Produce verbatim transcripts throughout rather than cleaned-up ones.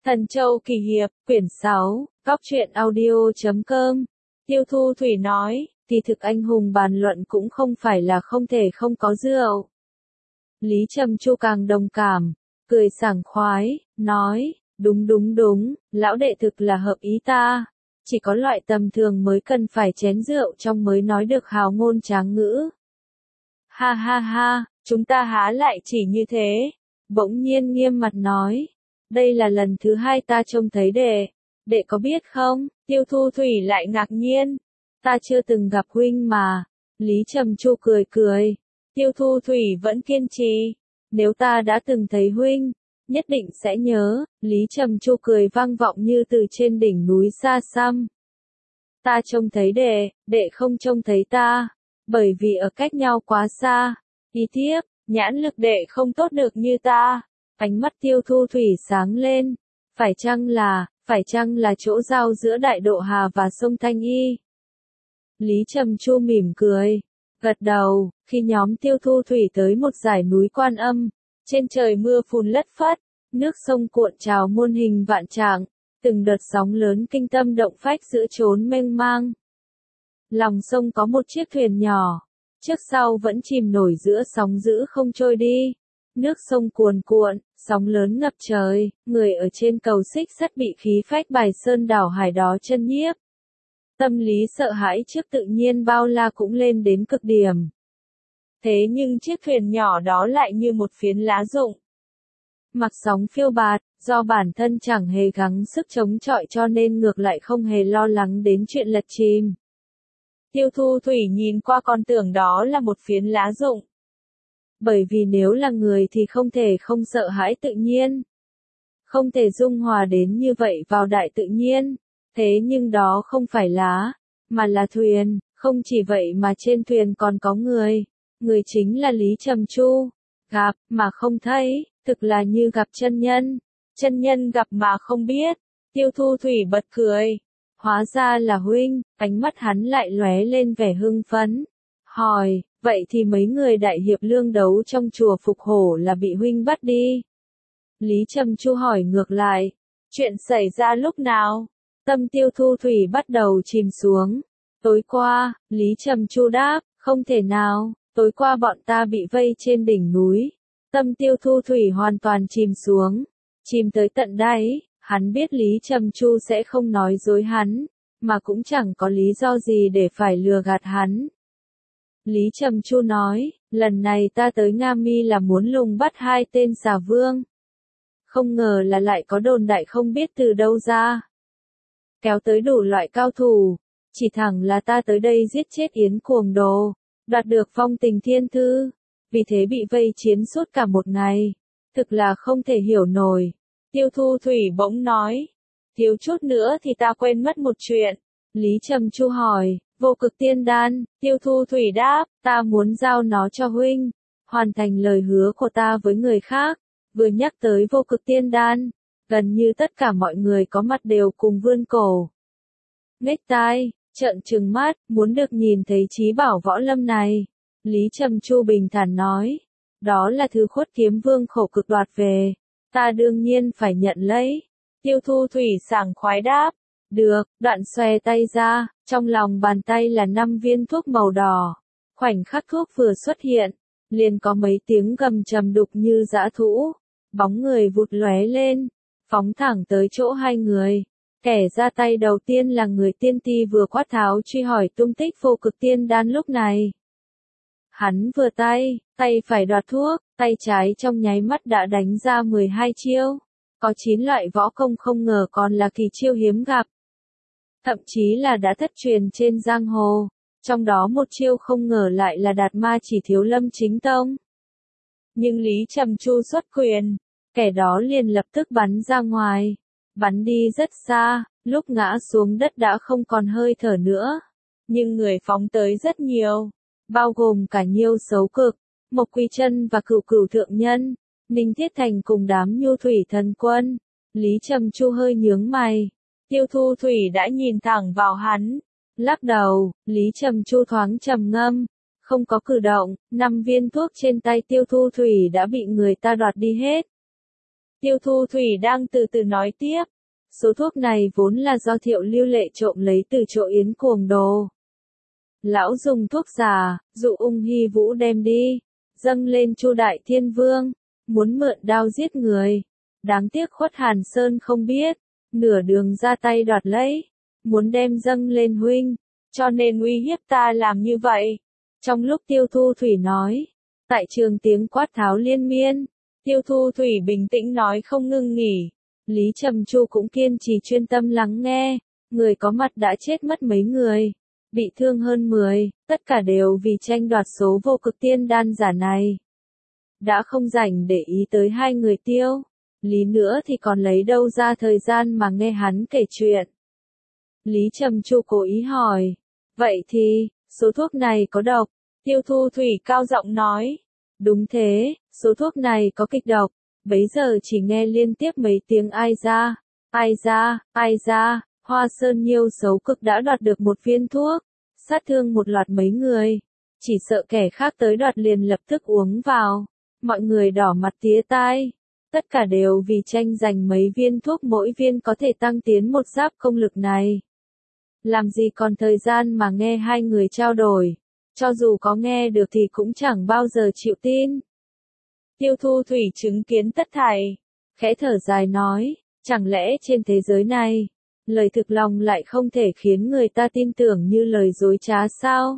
Thần Châu Kỳ Hiệp, quyển sáu, góc truyện audio chấm com. Tiêu Thu Thủy nói, thì thực anh hùng bàn luận cũng không phải là không thể không có rượu. Lý Trầm Chu càng đồng cảm, cười sảng khoái, nói, đúng đúng đúng, lão đệ thực là hợp ý ta. Chỉ có loại tầm thường mới cần phải chén rượu trong mới nói được hào ngôn tráng ngữ. Ha ha ha, chúng ta há lại chỉ như thế. Bỗng nhiên nghiêm mặt nói. Đây là lần thứ hai ta trông thấy đệ. Đệ có biết không? Tiêu Thu Thủy lại ngạc nhiên. Ta chưa từng gặp huynh mà. Lý Trầm Chu cười cười. Tiêu Thu Thủy vẫn kiên trì. Nếu ta đã từng thấy huynh, nhất định sẽ nhớ. Lý Trầm Chu cười vang vọng như từ trên đỉnh núi xa xăm. Ta trông thấy đệ, đệ không trông thấy ta. Bởi vì ở cách nhau quá xa. Đi tiếp, nhãn lực đệ không tốt được như ta. Ánh mắt Tiêu Thu Thủy sáng lên. Phải chăng là, phải chăng là chỗ giao giữa Đại Độ Hà và sông Thanh Y? Lý Trầm Chu mỉm cười, gật đầu. Khi nhóm Tiêu Thu Thủy tới một dải núi Quan Âm, trên trời mưa phùn lất phất, nước sông cuộn trào muôn hình vạn trạng, từng đợt sóng lớn kinh tâm động phách giữa chốn mênh mang. Lòng sông có một chiếc thuyền nhỏ, trước sau vẫn chìm nổi giữa sóng dữ không trôi đi. Nước sông cuồn cuộn, sóng lớn ngập trời, người ở trên cầu xích sắt bị khí phách bài sơn đảo hải đó chân nhiếp. Tâm lý sợ hãi trước tự nhiên bao la cũng lên đến cực điểm. Thế nhưng chiếc thuyền nhỏ đó lại như một phiến lá rụng. Mặc sóng phiêu bạt, do bản thân chẳng hề gắng sức chống chọi cho nên ngược lại không hề lo lắng đến chuyện lật chìm. Tiêu Thu Thủy nhìn qua còn tưởng đó là một phiến lá rụng. Bởi vì nếu là người thì không thể không sợ hãi tự nhiên. Không thể dung hòa đến như vậy vào đại tự nhiên. Thế nhưng đó không phải lá, mà là thuyền. Không chỉ vậy mà trên thuyền còn có người. Người chính là Lý Trầm Chu. Gặp mà không thấy, thực là như gặp chân nhân. Chân nhân gặp mà không biết. Tiêu Thu Thủy bật cười. Hóa ra là huynh, ánh mắt hắn lại lóe lên vẻ hưng phấn. Hỏi, vậy thì mấy người đại hiệp lương đấu trong chùa Phục Hổ là bị huynh bắt đi? Lý Trầm Chu hỏi ngược lại, chuyện xảy ra lúc nào? Tâm Tiêu Thu Thủy bắt đầu chìm xuống. Tối qua, Lý Trầm Chu đáp, không thể nào, tối qua bọn ta bị vây trên đỉnh núi. Tâm Tiêu Thu Thủy hoàn toàn chìm xuống, chìm tới tận đáy. Hắn biết Lý Trầm Chu sẽ không nói dối hắn, mà cũng chẳng có lý do gì để phải lừa gạt hắn. Lý Trầm Chu nói, lần này ta tới Nga Mi là muốn lùng bắt hai tên xà vương. Không ngờ là lại có đồn đại không biết từ đâu ra. Kéo tới đủ loại cao thủ, chỉ thẳng là ta tới đây giết chết Yến Cuồng Đồ, đoạt được phong tình thiên thư, vì thế bị vây chiến suốt cả một ngày. Thực là không thể hiểu nổi. Tiêu Thu Thủy bỗng nói, thiếu chút nữa thì ta quên mất một chuyện. Lý Trầm Chu hỏi, vô cực tiên đan? Tiêu Thu Thủy đáp, ta muốn giao nó cho huynh, hoàn thành lời hứa của ta với người khác. Vừa nhắc tới vô cực tiên đan, gần như tất cả mọi người có mặt đều cùng vươn cổ. Nghếch tai, trợn trừng mắt, muốn được nhìn thấy trí bảo võ lâm này. Lý Trầm Chu bình thản nói, đó là thứ Khuất Kiếm Vương khổ cực đoạt về. Ta đương nhiên phải nhận lấy. Tiêu Thu Thủy sảng khoái đáp. Được, đoạn xòe tay ra, trong lòng bàn tay là năm viên thuốc màu đỏ. Khoảnh khắc thuốc vừa xuất hiện, liền có mấy tiếng gầm trầm đục như dã thú. Bóng người vụt lóe lên, phóng thẳng tới chỗ hai người. Kẻ ra tay đầu tiên là người tiên ti vừa quát tháo truy hỏi tung tích vô cực tiên đan lúc này. Hắn vừa tay, tay phải đoạt thuốc, tay trái trong nháy mắt đã đánh ra mười hai chiêu. Có chín loại võ công không ngờ còn là kỳ chiêu hiếm gặp. Thậm chí là đã thất truyền trên giang hồ. Trong đó một chiêu không ngờ lại là đạt ma chỉ thiếu lâm chính tông. Nhưng Lý Trầm Chu xuất quyền, kẻ đó liền lập tức bắn ra ngoài. Bắn đi rất xa, lúc ngã xuống đất đã không còn hơi thở nữa. Nhưng người phóng tới rất nhiều. Bao gồm cả Nhiêu Xấu Cực, Mộc Quy Chân và Cửu Cửu Thượng Nhân, Ninh Thiết Thành cùng đám Nhu Thủy Thần Quân. Lý Trầm Chu hơi nhướng mày. Tiêu Thu Thủy đã nhìn thẳng vào hắn. Lắc đầu, Lý Trầm Chu thoáng trầm ngâm. Không có cử động, năm viên thuốc trên tay Tiêu Thu Thủy đã bị người ta đoạt đi hết. Tiêu Thu Thủy đang từ từ nói tiếp. Số thuốc này vốn là do Thiệu Lưu Lệ trộm lấy từ chỗ Yến Cuồng Đồ. Lão dùng thuốc giả, dụ Ung Hy Vũ đem đi, dâng lên Chu Đại Thiên Vương, muốn mượn đao giết người. Đáng tiếc Khuất Hàn Sơn không biết, nửa đường ra tay đoạt lấy, muốn đem dâng lên huynh, cho nên uy hiếp ta làm như vậy. Trong lúc Tiêu Thu Thủy nói, tại trường tiếng quát tháo liên miên, Tiêu Thu Thủy bình tĩnh nói không ngừng nghỉ. Lý Trầm Chu cũng kiên trì chuyên tâm lắng nghe, người có mặt đã chết mất mấy người, bị thương hơn mười, tất cả đều vì tranh đoạt số vô cực tiên đan giả này. Đã không rảnh để ý tới hai người Tiêu, Lý nữa thì còn lấy đâu ra thời gian mà nghe hắn kể chuyện. Lý Trầm Chu cố ý hỏi, vậy thì, số thuốc này có độc? Tiêu Thu Thủy cao giọng nói, đúng thế, số thuốc này có kịch độc. Bấy giờ chỉ nghe liên tiếp mấy tiếng ai ra, ai ra, ai ra, Hoa Sơn Nhiêu xấu cực đã đoạt được một viên thuốc, sát thương một loạt mấy người, chỉ sợ kẻ khác tới đoạt liền lập tức uống vào, mọi người đỏ mặt tía tai, tất cả đều vì tranh giành mấy viên thuốc mỗi viên có thể tăng tiến một giáp công lực này. Làm gì còn thời gian mà nghe hai người trao đổi, cho dù có nghe được thì cũng chẳng bao giờ chịu tin. Tiêu Thu Thủy chứng kiến tất thảy, khẽ thở dài nói, chẳng lẽ trên thế giới này, lời thực lòng lại không thể khiến người ta tin tưởng như lời dối trá sao?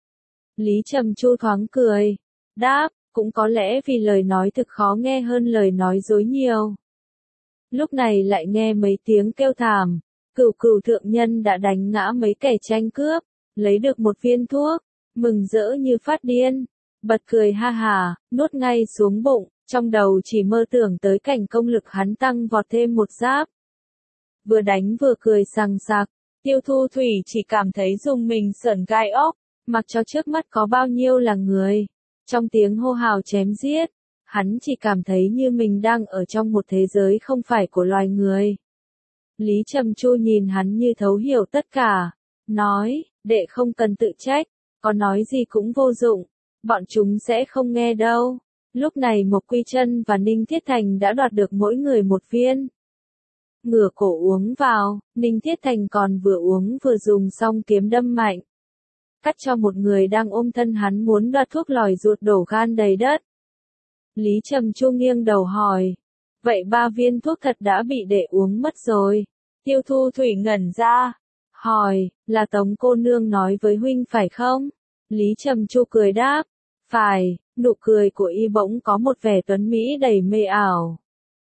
Lý Trầm Chu thoáng cười, đáp, cũng có lẽ vì lời nói thực khó nghe hơn lời nói dối nhiều. Lúc này lại nghe mấy tiếng kêu thảm, Cửu Cửu thượng nhân đã đánh ngã mấy kẻ tranh cướp, lấy được một viên thuốc, mừng rỡ như phát điên. Bật cười ha hà, nuốt ngay xuống bụng, trong đầu chỉ mơ tưởng tới cảnh công lực hắn tăng vọt thêm một giáp. Vừa đánh vừa cười sằng sặc, Tiêu Thu Thủy chỉ cảm thấy dùng mình sởn gai óc, mặc cho trước mắt có bao nhiêu là người. Trong tiếng hô hào chém giết, hắn chỉ cảm thấy như mình đang ở trong một thế giới không phải của loài người. Lý Trầm Chu nhìn hắn như thấu hiểu tất cả, nói, đệ không cần tự trách, có nói gì cũng vô dụng. Bọn chúng sẽ không nghe đâu. Lúc này Mộc Quy Chân và Ninh Thiết Thành đã đoạt được mỗi người một viên. Ngửa cổ uống vào, Ninh Thiết Thành còn vừa uống vừa dùng xong kiếm đâm mạnh. Cắt cho một người đang ôm thân hắn muốn đoạt thuốc lòi ruột đổ gan đầy đất. Lý Trầm Chu nghiêng đầu hỏi. Vậy ba viên thuốc thật đã bị đệ uống mất rồi. Tiêu Thu Thủy ngẩn ra. Hỏi, là Tống cô nương nói với huynh phải không? Lý Trầm Chu cười đáp. Phải, nụ cười của y bỗng có một vẻ tuấn mỹ đầy mê ảo.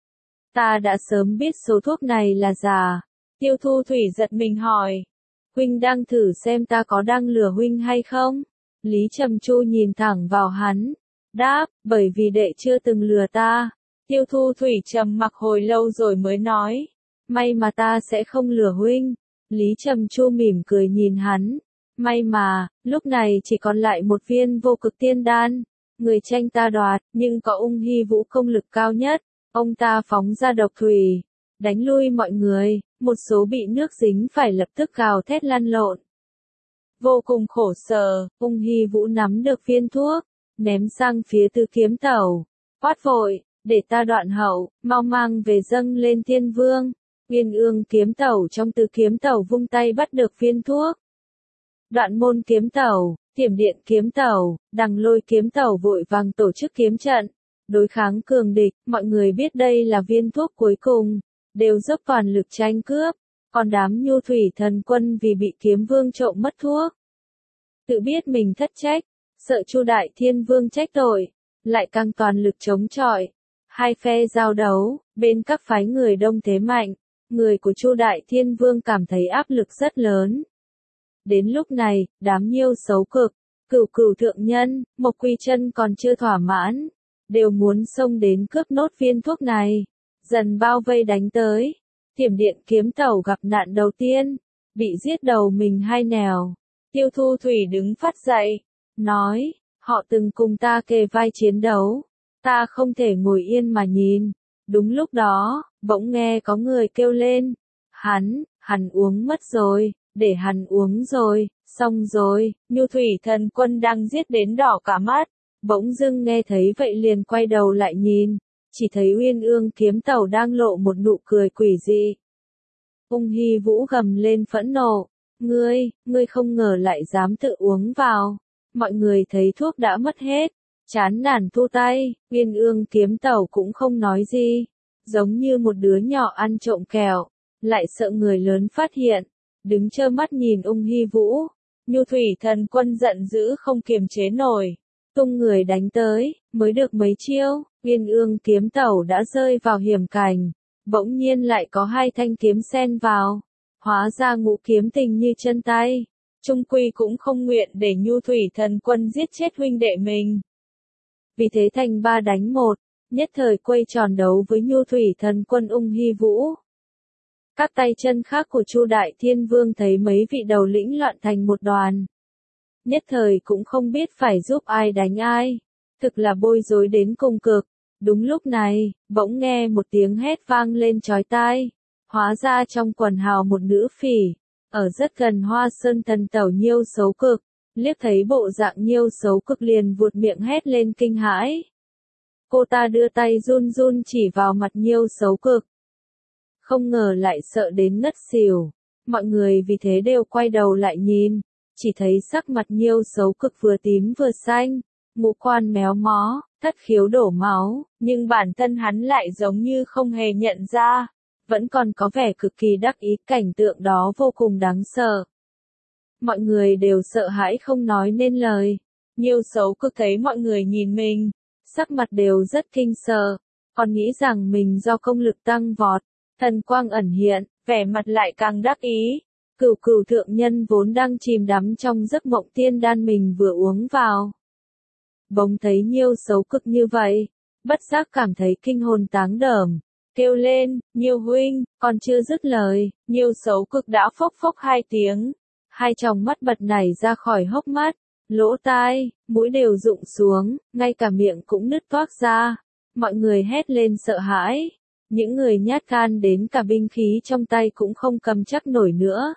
Ta đã sớm biết số thuốc này là giả. Tiêu Thu Thủy giật mình hỏi. Huynh đang thử xem ta có đang lừa huynh hay không? Lý Trầm Chu nhìn thẳng vào hắn. Đáp, bởi vì đệ chưa từng lừa ta. Tiêu Thu Thủy trầm mặc hồi lâu rồi mới nói. May mà ta sẽ không lừa huynh. Lý Trầm Chu mỉm cười nhìn hắn. May mà, lúc này chỉ còn lại một viên vô cực tiên đan. Người tranh ta đoạt, nhưng có Ung Hy Vũ công lực cao nhất. Ông ta phóng ra độc thủy, đánh lui mọi người, một số bị nước dính phải lập tức gào thét lăn lộn. Vô cùng khổ sở, Ung Hy Vũ nắm được viên thuốc, ném sang phía Tứ Kiếm Tẩu. Quát vội, để ta đoạn hậu, mau mang về dâng lên Thiên Vương. Uyên Ương Kiếm Tẩu trong Tứ Kiếm Tẩu vung tay bắt được viên thuốc. Đoạn Môn Kiếm Tẩu, Tiểm Điện Kiếm Tẩu, Đằng Lôi Kiếm Tẩu vội vàng tổ chức kiếm trận, đối kháng cường địch. Mọi người biết đây là viên thuốc cuối cùng, đều dốc toàn lực tranh cướp, còn đám Nhu Thủy Thần Quân vì bị Kiếm Vương trộm mất thuốc, tự biết mình thất trách, sợ Chu Đại Thiên Vương trách tội, lại càng toàn lực chống chọi. Hai phe giao đấu, bên các phái người đông thế mạnh, người của Chu Đại Thiên Vương cảm thấy áp lực rất lớn. Đến lúc này, đám Nhiêu xấu cực, Cửu Cửu thượng nhân, Mộc Quy Chân còn chưa thỏa mãn, đều muốn xông đến cướp nốt viên thuốc này, dần bao vây đánh tới. Tiểm Điện Kiếm Tẩu gặp nạn đầu tiên, bị giết đầu mình hai nẻo. Tiêu Thu Thủy đứng phát dậy, nói, họ từng cùng ta kề vai chiến đấu, ta không thể ngồi yên mà nhìn. Đúng lúc đó, bỗng nghe có người kêu lên, hắn, hắn uống mất rồi, để hắn uống rồi, xong rồi. Nhu Thủy Thần Quân đang giết đến đỏ cả mắt, bỗng dưng nghe thấy vậy liền quay đầu lại nhìn, chỉ thấy Uyên Ương kiếm tàu đang lộ một nụ cười quỷ dị. Ung Hy Vũ gầm lên phẫn nộ, ngươi, ngươi không ngờ lại dám tự uống vào. Mọi người thấy thuốc đã mất hết, chán nản thu tay, Uyên Ương kiếm tàu cũng không nói gì, giống như một đứa nhỏ ăn trộm kẹo, lại sợ người lớn phát hiện, đứng trơ mắt nhìn Ung Hy Vũ. Nhu Thủy Thần Quân giận dữ không kiềm chế nổi, tung người đánh tới, mới được mấy chiêu, Uyên Ương kiếm tàu đã rơi vào hiểm cảnh, bỗng nhiên lại có hai thanh kiếm xen vào, hóa ra Ngũ Kiếm Tình như chân tay, chung quy cũng không nguyện để Nhu Thủy Thần Quân giết chết huynh đệ mình. Vì thế thành ba đánh một, nhất thời quay tròn đấu với Nhu Thủy Thần Quân Ung Hy Vũ. Các tay chân khác của Chu Đại Thiên Vương thấy mấy vị đầu lĩnh loạn thành một đoàn, nhất thời cũng không biết phải giúp ai đánh ai, thực là bối rối đến cùng cực. Đúng lúc này, bỗng nghe một tiếng hét vang lên chói tai, hóa ra trong quần hào một nữ phỉ, ở rất gần Hoa Sơn Thần Tẩu Nhiêu Xấu Cực, liếc thấy bộ dạng Nhiêu Xấu Cực liền vuột miệng hét lên kinh hãi. Cô ta đưa tay run run chỉ vào mặt Nhiêu Xấu Cực, không ngờ lại sợ đến ngất xỉu, mọi người vì thế đều quay đầu lại nhìn, chỉ thấy sắc mặt Nhiêu Xấu Cực vừa tím vừa xanh, ngũ quan méo mó, thất khiếu đổ máu, nhưng bản thân hắn lại giống như không hề nhận ra, vẫn còn có vẻ cực kỳ đắc ý, cảnh tượng đó vô cùng đáng sợ. Mọi người đều sợ hãi không nói nên lời, Nhiêu Xấu Cực thấy mọi người nhìn mình, sắc mặt đều rất kinh sợ, còn nghĩ rằng mình do công lực tăng vọt, thần quang ẩn hiện, vẻ mặt lại càng đắc ý. Cửu Cửu thượng nhân vốn đang chìm đắm trong giấc mộng tiên đan mình vừa uống vào, bỗng thấy Nhiêu Xấu Cực như vậy, bất giác cảm thấy kinh hồn táng đờm, kêu lên, Nhiêu huynh, còn chưa dứt lời, Nhiêu Xấu Cực đã phốc phốc hai tiếng, hai tròng mắt bật nảy ra khỏi hốc mắt, lỗ tai, mũi đều rụng xuống, ngay cả miệng cũng nứt toác ra, mọi người hét lên sợ hãi, những người nhát gan đến cả binh khí trong tay cũng không cầm chắc nổi nữa.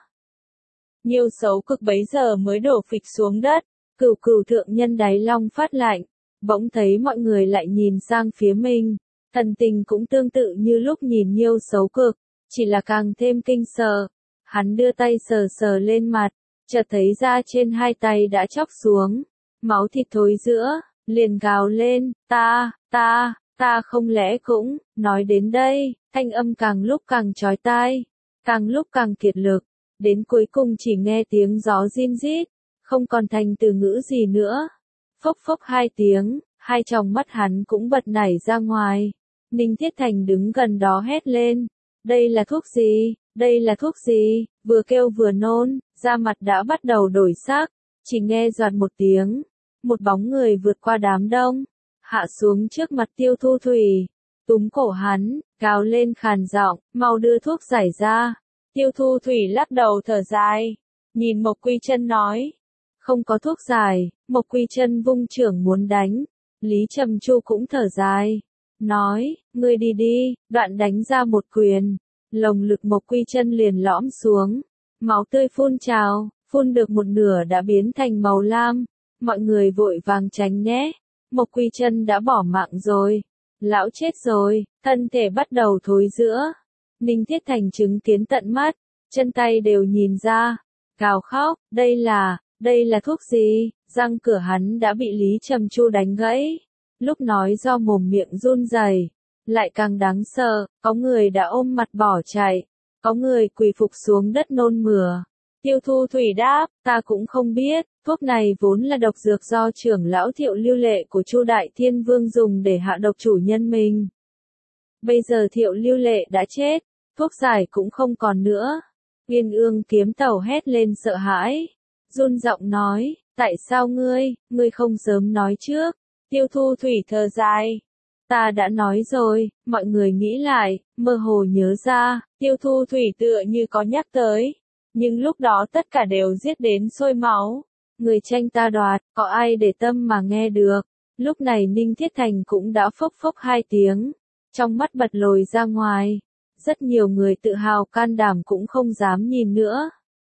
Nhiêu Xấu Cực bấy giờ mới đổ phịch xuống đất. Cửu Cửu thượng nhân đáy lòng phát lạnh, bỗng thấy mọi người lại nhìn sang phía mình, thần tình cũng tương tự như lúc nhìn Nhiêu Xấu Cực, chỉ là càng thêm kinh sợ. Hắn đưa tay sờ sờ lên mặt, chợt thấy da trên hai tay đã chóc xuống, máu thịt thối giữa, liền gào lên, ta, ta, ta không lẽ cũng, nói đến đây, thanh âm càng lúc càng chói tai, càng lúc càng kiệt lực, đến cuối cùng chỉ nghe tiếng gió rin rít. Không còn thành từ ngữ gì nữa. Phốc phốc hai tiếng, hai tròng mắt hắn cũng bật nảy ra ngoài. Ninh Thiết Thành đứng gần đó hét lên. Đây là thuốc gì? Đây là thuốc gì? Vừa kêu vừa nôn, da mặt đã bắt đầu đổi sắc. Chỉ nghe doạt một tiếng. Một bóng người vượt qua đám đông. Hạ xuống trước mặt Tiêu Thu Thủy. Túm cổ hắn, gào lên khàn giọng, mau đưa thuốc giải ra. Tiêu Thu Thủy lắc đầu thở dài. Nhìn Mộc Quy Chân nói. Không có thuốc giải, Mộc Quy Chân vung chưởng muốn đánh. Lý Trầm Chu cũng thở dài. Nói, ngươi đi đi, đoạn đánh ra một quyền. Lồng lực Mộc Quy Chân liền lõm xuống. Máu tươi phun trào, phun được một nửa đã biến thành màu lam. Mọi người vội vàng tránh nhé. Mộc Quy Chân đã bỏ mạng rồi. Lão chết rồi, thân thể bắt đầu thối rữa. Ninh Thiết Thành chứng kiến tận mắt, chân tay đều nhìn ra. Gào khóc, đây là... Đây là thuốc gì? Răng cửa hắn đã bị Lý Trầm Chu đánh gãy. Lúc nói do mồm miệng run rẩy, lại càng đáng sợ, có người đã ôm mặt bỏ chạy, có người quỳ phục xuống đất nôn mửa. Tiêu Thu Thủy đáp, ta cũng không biết, thuốc này vốn là độc dược do trưởng lão Thiệu Lưu Lệ của Chu Đại Thiên Vương dùng để hạ độc chủ nhân mình. Bây giờ Thiệu Lưu Lệ đã chết, thuốc giải cũng không còn nữa. Uyên Ương kiếm tàu hét lên sợ hãi. Run giọng nói, tại sao ngươi, ngươi không sớm nói trước? Tiêu Thu Thủy thở dài. Ta đã nói rồi, mọi người nghĩ lại, mơ hồ nhớ ra, Tiêu Thu Thủy tựa như có nhắc tới. Nhưng lúc đó tất cả đều giết đến sôi máu. Người tranh ta đoạt, có ai để tâm mà nghe được. Lúc này Ninh Thiết Thành cũng đã phốc phốc hai tiếng. Trong mắt bật lồi ra ngoài. Rất nhiều người tự hào can đảm cũng không dám nhìn nữa.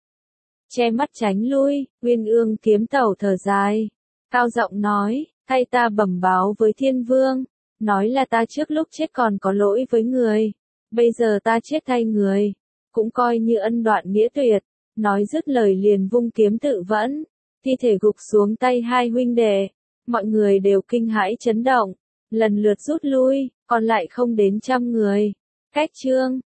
Che mắt tránh lui, Uyên Ương kiếm tàu thở dài. Cao giọng nói, thay ta bẩm báo với Thiên Vương. nói là ta trước lúc chết còn có lỗi với người, bây giờ ta chết thay người, cũng coi như ân đoạn nghĩa tuyệt, nói dứt lời liền vung kiếm tự vẫn, thi thể gục xuống tay hai huynh đệ, mọi người đều kinh hãi chấn động, lần lượt rút lui, còn lại không đến trăm người. Cách chương